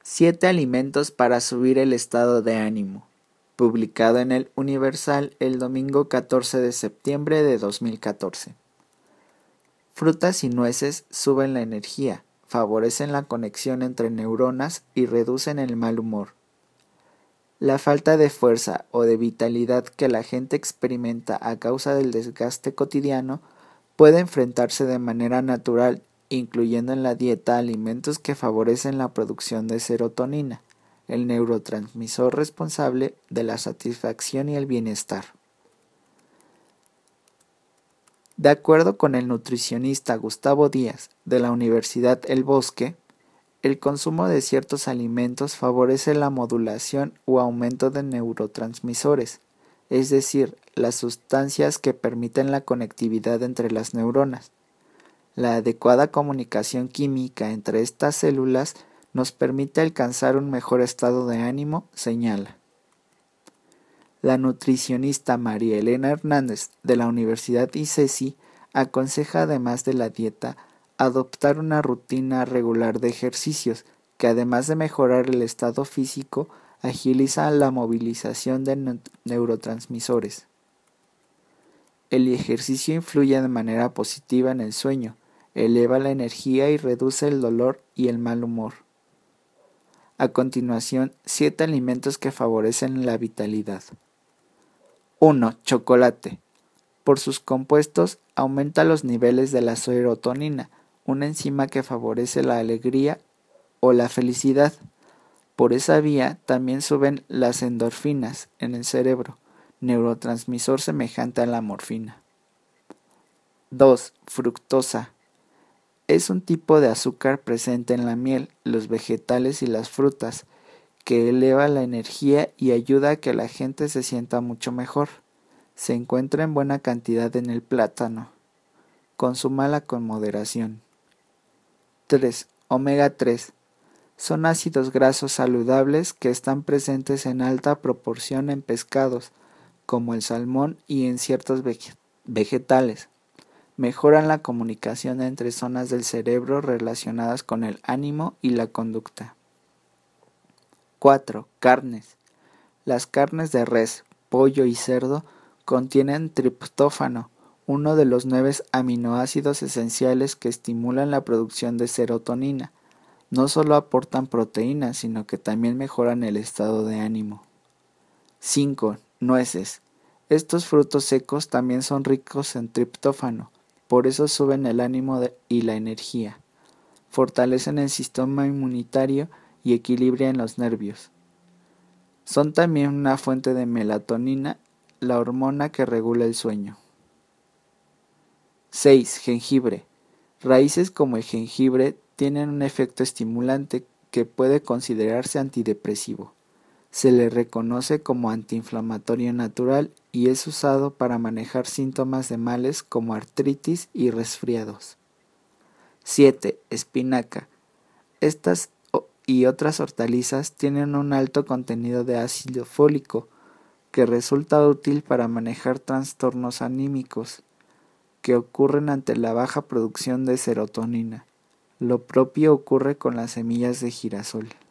7 alimentos para subir el estado de ánimo, publicado en el Universal el domingo 14 de septiembre de 2014. Frutas y nueces suben la energía, favorecen la conexión entre neuronas y reducen el mal humor. La falta de fuerza o de vitalidad que la gente experimenta a causa del desgaste cotidiano puede enfrentarse de manera natural, incluyendo en la dieta alimentos que favorecen la producción de serotonina, el neurotransmisor responsable de la satisfacción y el bienestar. De acuerdo con el nutricionista Gustavo Díaz de la Universidad El Bosque, el consumo de ciertos alimentos favorece la modulación o aumento de neurotransmisores, es decir, las sustancias que permiten la conectividad entre las neuronas. La adecuada comunicación química entre estas células nos permite alcanzar un mejor estado de ánimo, señala. La nutricionista María Elena Hernández de la Universidad ICESI aconseja, además de la dieta, adoptar una rutina regular de ejercicios que, además de mejorar el estado físico, agiliza la movilización de neurotransmisores. El ejercicio influye de manera positiva en el sueño, eleva la energía y reduce el dolor y el mal humor. A continuación, 7 alimentos que favorecen la vitalidad. 1. Chocolate. Por sus compuestos, aumenta los niveles de la serotonina, una enzima que favorece la alegría o la felicidad. Por esa vía también suben las endorfinas en el cerebro, neurotransmisor semejante a la morfina. 2. Fructosa. Es un tipo de azúcar presente en la miel, los vegetales y las frutas, que eleva la energía y ayuda a que la gente se sienta mucho mejor. Se encuentra en buena cantidad en el plátano. Consúmala con moderación. 3. Omega 3. Son ácidos grasos saludables que están presentes en alta proporción en pescados, como el salmón, y en ciertos vegetales. Mejoran la comunicación entre zonas del cerebro relacionadas con el ánimo y la conducta. 4. Carnes. Las carnes de res, pollo y cerdo contienen triptófano, uno de los 9 aminoácidos esenciales que estimulan la producción de serotonina. No solo aportan proteínas, sino que también mejoran el estado de ánimo. 5. Nueces. Estos frutos secos también son ricos en triptófano, por eso suben el ánimo y la energía. Fortalecen el sistema inmunitario y equilibran los nervios. Son también una fuente de melatonina, la hormona que regula el sueño. 6. Jengibre. Raíces como el jengibre tienen un efecto estimulante que puede considerarse antidepresivo. Se le reconoce como antiinflamatorio natural y es usado para manejar síntomas de males como artritis y resfriados. 7. Espinaca. Estas y otras hortalizas tienen un alto contenido de ácido fólico que resulta útil para manejar trastornos anímicos que ocurren ante la baja producción de serotonina. Lo propio ocurre con las semillas de girasol.